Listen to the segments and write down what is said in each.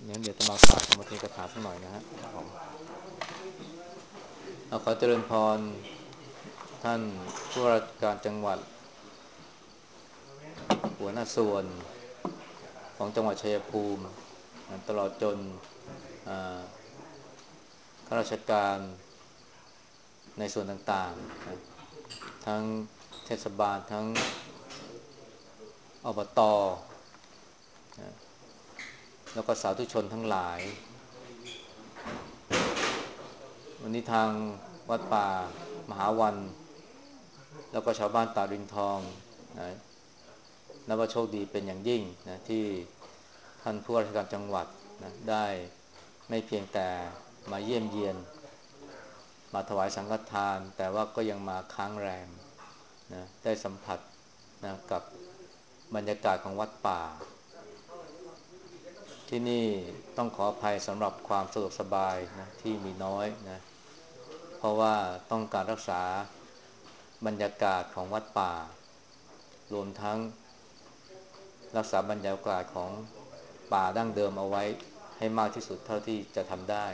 งั้นเดี๋ยวจะมากล่าวธรรมเทศนาสักหน่อยนะฮะผมเอาขอเจริญพรท่านผู้ว่าราชการจังหวัดหัวหน้าส่วนของจังหวัดชัยภูมิตลอดจนอ่าข้าราชการในส่วนต่างๆนะทั้งเทศบาลทั้งอบตนะแล้วก็สาธุชนทั้งหลายวันนี้ทางวัดป่ามหาวันแล้วก็ชาวบ้านตาดินทองนะนับว่าโชคดีเป็นอย่างยิ่งนะที่ท่านผู้ว่าราชการจังหวัดนะได้ไม่เพียงแต่มาเยี่ยมเยียนมาถวายสังฆทานแต่ว่าก็ยังมาค้างแรมนะได้สัมผัสนะกับบรรยากาศของวัดป่าที่นี่ต้องขออภัยสำหรับความสะดวกสบายนะที่มีน้อยนะเพราะว่าต้องการรักษาบรรยากาศของวัดป่ารวมทั้งรักษาบรรยากาศของป่าดั้งเดิมเอาไว้ให้มากที่สุดเท่าที่จะทำได้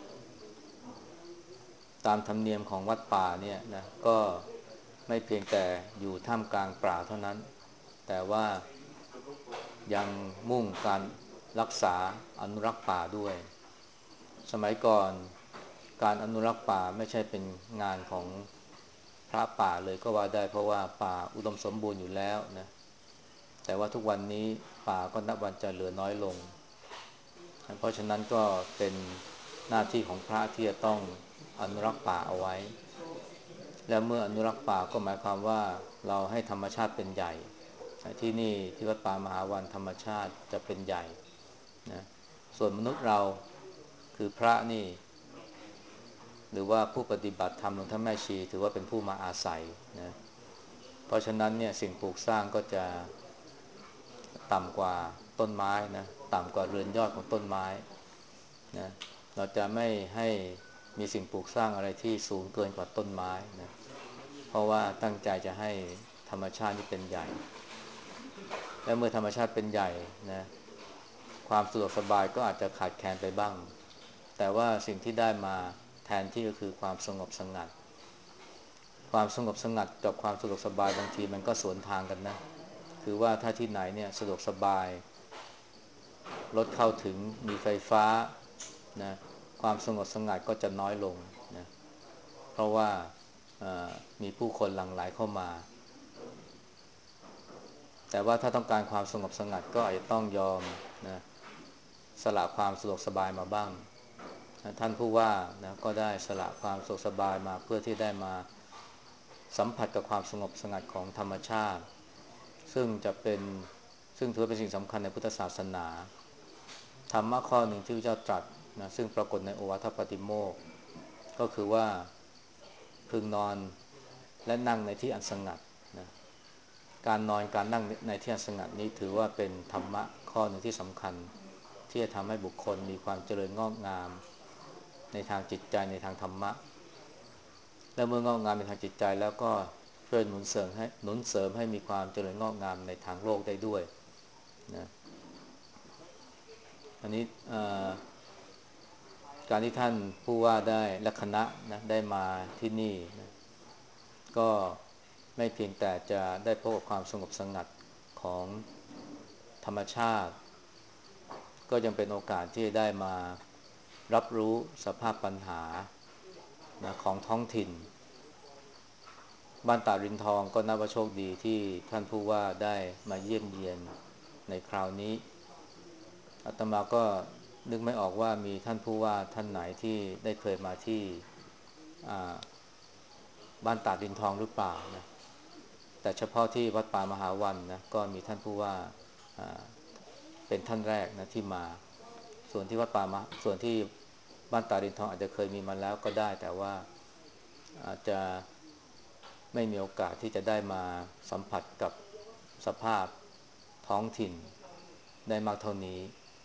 ตามธรรมเนียมของวัดป่าเนี่ยนะก็ไม่เพียงแต่อยู่ท่ามกลางป่าเท่านั้นแต่ว่ายังมุ่งการรักษาอนุรักษ์ป่าด้วยสมัยก่อนการอนุรักษ์ป่าไม่ใช่เป็นงานของพระป่าเลยก็ว่าได้เพราะว่าป่าอุดมสมบูรณ์อยู่แล้วนะแต่ว่าทุกวันนี้ป่าก็นับวันจะเหลือน้อยลงเพราะฉะนั้นก็เป็นหน้าที่ของพระที่จะต้องอนุรักษ์ป่าเอาไว้และเมื่ออนุรักษ์ป่าก็หมายความว่าเราให้ธรรมชาติเป็นใหญ่ที่นี่ที่วัดป่ามหาวันธรรมชาติจะเป็นใหญ่นะส่วนมนุษย์เราคือพระนี่หรือว่าผู้ปฏิบัติธรรมหลวงท่านแม่ชีถือว่าเป็นผู้มาอาศัยนะเพราะฉะนั้นเนี่ยสิ่งปลูกสร้างก็จะต่ำกว่าต้นไม้นะต่ำกว่าเรือนยอดของต้นไม้นะเราจะไม่ให้มีสิ่งปลูกสร้างอะไรที่สูงเกินกว่าต้นไม้นะเพราะว่าตั้งใจจะให้ธรรมชาตินี่เป็นใหญ่และเมื่อธรรมชาติเป็นใหญ่นะความสะดวกสบายก็อาจจะขาดแคลนไปบ้างแต่ว่าสิ่งที่ได้มาแทนที่ก็คือความสงบสงัดความสงบสงัดกับความสะดวกสบายบางทีมันก็สวนทางกันนะคือว่าถ้าที่ไหนเนี่ยสะดวกสบายรถเข้าถึงมีไฟฟ้านะความสงบสงัดก็จะน้อยลงนะเพราะว่ามีผู้คนหลั่งไหลเข้ามาแต่ว่าถ้าต้องการความสงบสงัดก็อาจจะต้องยอมนะสละความสะดวกสบายมาบ้างท่านผู้ว่านะก็ได้สละความสะดวกสบายมาเพื่อที่ได้มาสัมผัสกับความสงบสงัดของธรรมชาติซึ่งจะเป็นซึ่งถือเป็นสิ่งสำคัญในพุทธศาสนาธรรมะข้อหนึ่งที่พระเจ้าตรัสนะซึ่งปรากฏในโอวาทปาติโมกข์ก็คือว่าพึงนอนและนั่งในที่อันสงัดนะการนอนการนั่งในที่อันสงัดนี้ถือว่าเป็นธรรมะข้อหนึ่งที่สำคัญที่จะทำให้บุคคลมีความเจริญงอกงามในทางจิตใจในทางธรรมะและเมื่องอกงามในทางจิตใจแล้วก็ช่วยหนุนเสริมให้มีความเจริญงอกงามในทางโลกได้ด้วยนะอันนี้การที่ท่านผู้ว่าได้และคณะนะได้มาที่นี่นะก็ไม่เพียงแต่จะได้พบกับความสงบสงัดของธรรมชาติก็ยังเป็นโอกาสที่ได้มารับรู้สภาพปัญหานะของท้องถิ่นบ้านตาดรินทองก็นับว่าโชคดีที่ท่านผู้ว่าได้มาเยี่ยมเยียนในคราวนี้อาตมาก็นึกไม่ออกว่ามีท่านผู้ว่าท่านไหนที่ได้เคยมาที่บ้านตาดรินทองหรือเปล่านะแต่เฉพาะที่วัดป่ามหาวันนะก็มีท่านผู้ว่าเป็นท่านแรกนะที่มาส่วนที่วัดป่ามาส่วนที่บ้านตาดรินทองอาจจะเคยมีมาแล้วก็ได้แต่ว่าอาจจะไม่มีโอกาสที่จะได้มาสัมผัสกับสภาพท้องถิ่นได้มากเท่านี้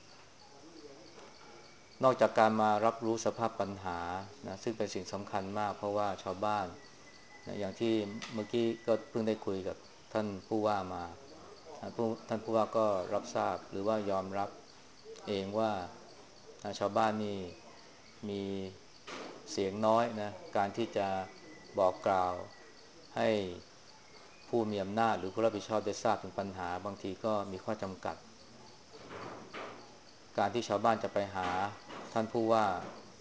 นอกจากการมารับรู้สภาพปัญหานะซึ่งเป็นสิ่งสำคัญมากเพราะว่าชาวบ้านนะอย่างที่เมื่อกี้ก็เพิ่งได้คุยกับท่านผู้ว่ามาท่านผู้ว่าก็รับทราบหรือว่ายอมรับเองว่าชาวบ้านนี่มีเสียงน้อยนะการที่จะบอกกล่าวให้ผู้มีอำนาจหรือผู้รับผิดชอบได้ทราบถึงปัญหาบางทีก็มีข้อจำกัดการที่ชาวบ้านจะไปหาท่านผู้ว่า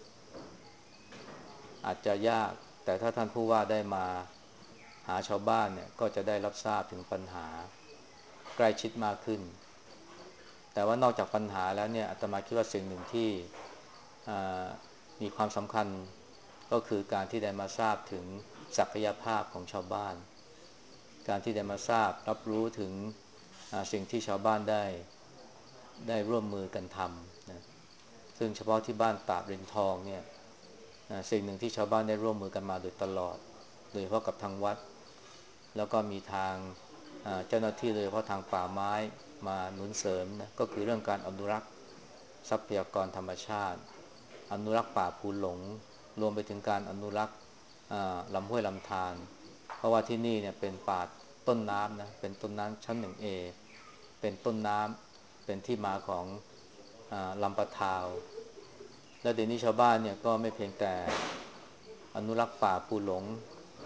อาจจะยากแต่ถ้าท่านผู้ว่าได้มาหาชาวบ้านเนี่ยก็จะได้รับทราบถึงปัญหาใกล้ชิดมากขึ้นแต่ว่านอกจากปัญหาแล้วเนี่ยอาตมาคิดว่าสิ่งหนึ่งที่มีความสำคัญก็คือการที่ได้มาทราบถึงศักยภาพของชาวบ้านการที่ได้มาทราบรับรู้ถึงสิ่งที่ชาวบ้านได้ร่วมมือกันทำนะซึ่งเฉพาะที่บ้านตาดรินทองเนี่ยสิ่งหนึ่งที่ชาวบ้านได้ร่วมมือกันมาโดยตลอดโดยเฉพาะกับทางวัดแล้วก็มีทางเจ้าหน้าที่โดยเฉพาะทางป่าไม้มาหนุนเสริมนะก็คือเรื่องการอนุรักษ์ทรัพยากรธรรมชาติอนุรักษ์ป่าภูหลงรวมไปถึงการอนุรักษ์ลำห้วยลำธารเพราะว่าที่นี่เนี่ยเป็นป่าต้นน้ำนะเป็นต้นน้ำชั้น 1A เป็นต้นน้ำเป็นที่มาของลำปะทาวและเดี๋ยวนี้ชาวบ้านเนี่ยก็ไม่เพียงแต่อนุรักษ์ป่าภูหลง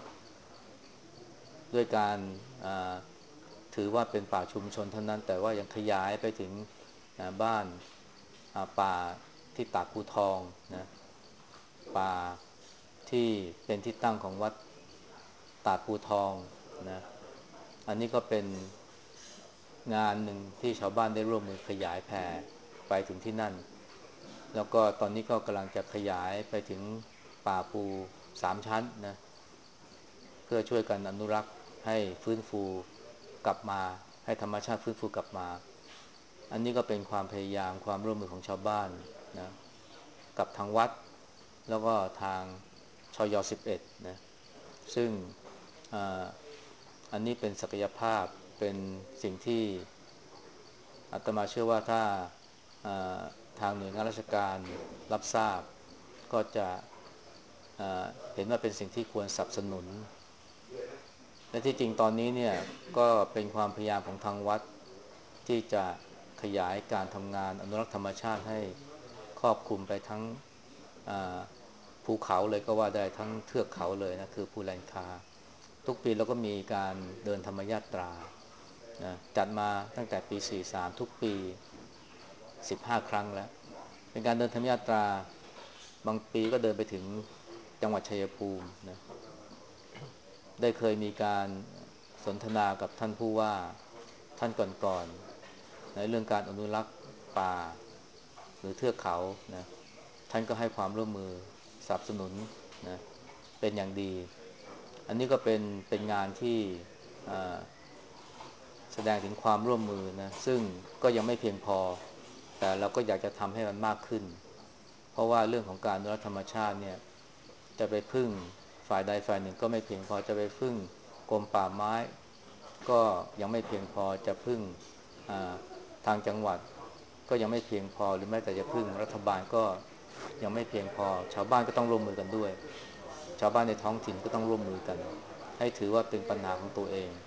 ด้วยการถือว่าเป็นป่าชุมชนเท่านั้นแต่ว่ายังขยายไปถึงบ้านป่าที่ตาดภูทองนะป่าที่เป็นที่ตั้งของวัดตาดภูทองนะอันนี้ก็เป็นงานหนึ่งที่ชาวบ้านได้ร่วมมือขยายแผ่ไปถึงที่นั่นแล้วก็ตอนนี้ก็กำลังจะขยายไปถึงป่าภู3 ชั้นนะเพื่อช่วยกันอนุรักษ์ให้ฟื้นฟูกลับมาให้ธรรมชาติฟื้นฟูกลับมาอันนี้ก็เป็นความพยายามความร่วมมือของชาวบ้านนะกับทางวัดแล้วก็ทางชย11นะซึ่งอันนี้เป็นศักยภาพเป็นสิ่งที่อาตมาเชื่อว่าถ้าทางหน่วยงานราชการรับทราบก็จะเห็นว่าเป็นสิ่งที่ควรสนับสนุนและที่จริงตอนนี้เนี่ยก็เป็นความพยายามของทางวัดที่จะขยายการทำงานอนุรักษ์ธรรมชาติให้ครอบคลุมไปทั้งภูเขาเลยก็ว่าได้ทั้งเทือกเขาเลยนะคือภูแลนคาทุกปีเราก็มีการเดินธรรมยาตรานะจัดมาตั้งแต่ปี43ทุกปี15 ครั้งแล้วเป็นการเดินธรรมยาตราบางปีก็เดินไปถึงจังหวัดชัยภูมินะได้เคยมีการสนทนากับท่านผู้ว่าท่านก่อนๆในเรื่องการอนุรักษ์ป่าหรือเทือกเขานะท่านก็ให้ความร่วมมือสนับสนุนนะเป็นอย่างดีอันนี้ก็เป็นงานที่แสดงถึงความร่วมมือนะซึ่งก็ยังไม่เพียงพอแต่เราก็อยากจะทำให้มันมากขึ้นเพราะว่าเรื่องของการอนุรักษ์ธรรมชาติเนี่ยจะไปพึ่งฝ่ายใดฝ่ายหนึ่งก็ไม่เพียงพอจะไปพึ่งกรมป่าไม้ก็ยังไม่เพียงพอจะพึ่งทางจังหวัดก็ยังไม่เพียงพอหรือแม้แต่จะพึ่งรัฐบาลก็ยังไม่เพียงพอชาวบ้านก็ต้องร่วมมือกันด้วยชาวบ้านในท้องถิ่นก็ต้องร่วมมือกันให้ถือว่าเป็นปัญหาของตัวเอง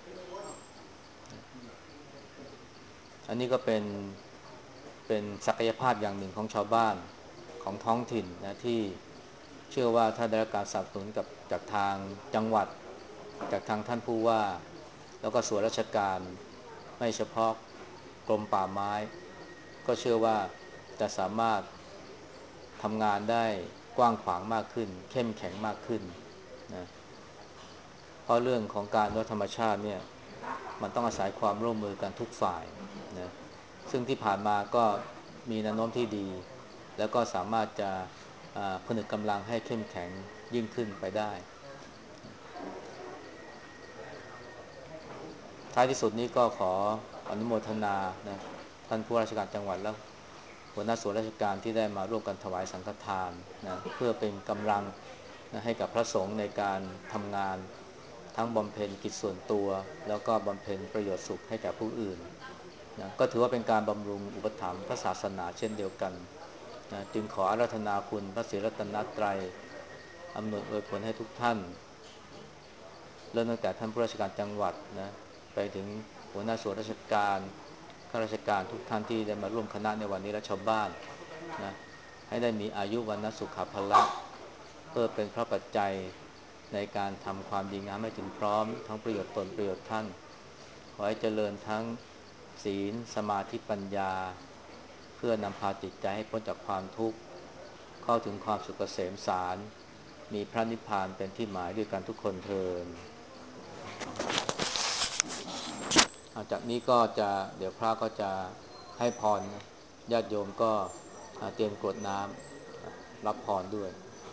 อันนี้ก็เป็นศักยภาพอย่างหนึ่งของชาวบ้านของท้องถิ่นนะที่เชื่อว่าถ้าได้รับการสนับสนุนจากทางจังหวัดจากทางท่านผู้ว่าแล้วก็ส่วนราชการไม่เฉพาะกรมป่าไม้ก็เชื่อว่าจะสามารถทำงานได้กว้างขวางมากขึ้นเข้มแข็งมากขึ้นนะเพราะเรื่องของการอนุรักษ์ธรรมชาติเนี่ยมันต้องอาศัยความร่วมมือกันทุกฝ่ายนะซึ่งที่ผ่านมาก็มีแนวโน้มที่ดีแล้วก็สามารถจะผนึกกำลังให้เข้มแข็งยิ่งขึ้นไปได้ท้ายที่สุดนี้ก็ขออนุโมทนานะท่านผู้ราชการจังหวัดและหัวหน้าส่วนราชการที่ได้มาร่วมกันถวายสังฆทานนะเพื่อเป็นกำลังนะให้กับพระสงฆ์ในการทำงานทั้งบำเพ็ญกิจส่วนตัวแล้วก็บำเพ็ญประโยชน์สุขให้แก่ผู้อื่นนะก็ถือว่าเป็นการบำรุงอุปถัมภ์พระศาสนาเช่นเดียวกันนะจึงขออาราธนาคุณพระศรีรัตนตรัยอำนวยอวยผลให้ทุกท่านเริ่มตั้งแต่ท่านผู้ราชการจังหวัดนะไปถึงหัวหน้าส่วนราชการข้าราชการทุกท่านที่ได้มาร่วมคณะในวันนี้และชาวบ้านนะให้ได้มีอายุวันนสุขภละเพื่อเป็นพระปัจจัยในการทำความดีงามให้ถึงพร้อมทั้งประโยชน์ตนประโยชน์ท่านขอให้เจริญทั้งศีลสมาธิปัญญาเพื่อนำพาจิตใจให้พ้นจากความทุกข์เข้าถึงความสุขเกษมสารมีพระนิพพานเป็นที่หมายด้วยกันทุกคนเทอญจากนี้ก็จะเดี๋ยวพระก็จะให้พรญาติโยมก็เตรียมกรวดน้ำรับพรด้วย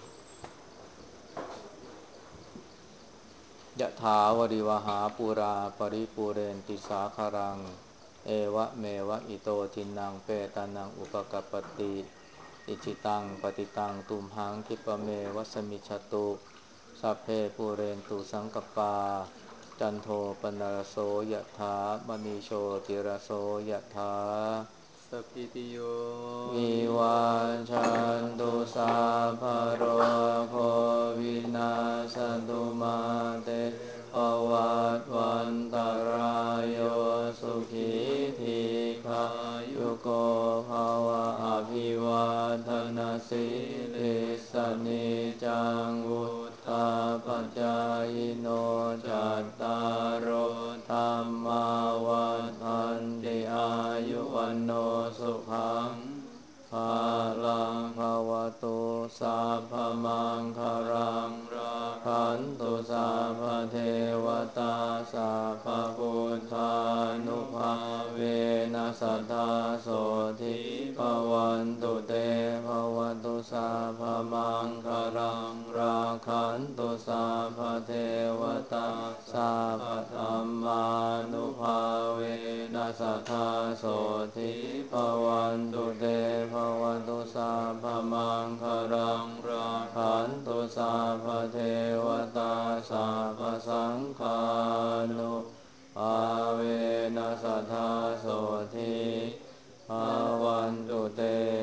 ยะถาวริวหาปุราปริปูเรนติสาคารังเอวะเมวะอิโตทินังเปตานังอุปกัปปติอิจิตังปฏิตังตุมหังคิปะเมวะสมิจฉตุสัพเพปูเรนตุสังกปาจันโทปนรโสยะถามณีโชติรโสยะถาสัพพิติโยวิวัชชันตุสัพพะโรโควินาศตุมาเตภวัตวันตรายโยสุขีทีขายุโกภวะอภิวาทนาสิริสนิจังวุธาปจายโนจัตตารโอธรรมาวันทันติอายุวันโนสุขังภาลังภวตุสัพพมังคารังราคันตุสัพพเทวตาสัพพพุทธานุภาเวนัสสทธาโสทิภวันตุเตภวตุสัพพมังคารังราคันตุสัพพเทวตาสัพพธัมมานุภาเวนัสสทธาโสทิภวันตุเตภวตุสัพพมังคารังราคันตุสัพพเทวตาสัพพสังฆานุภาเวนัสสทธาโสทิภวันตุเต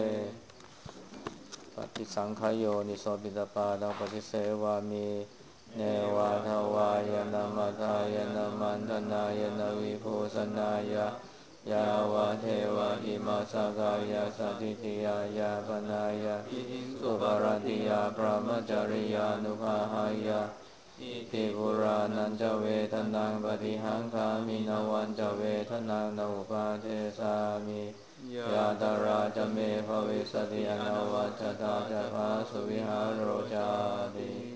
ปฏิสังขโยนิโสปิตปาดังปฏิเสวามีเนวะทวายนามัทายนามันธนายนาวิภูสนายะยาวะเทวะอิมาสกายาสัติติยายาปนายาสุปารติยาพระมจริยานุภาหายาอิติปุรานันจะเวทนังปฏิหังคามินวันจะเวทนังนุปาเทสามิยาตราจะเมภวิสติอนวัจจตาจะภาสุวิหารโรจาติ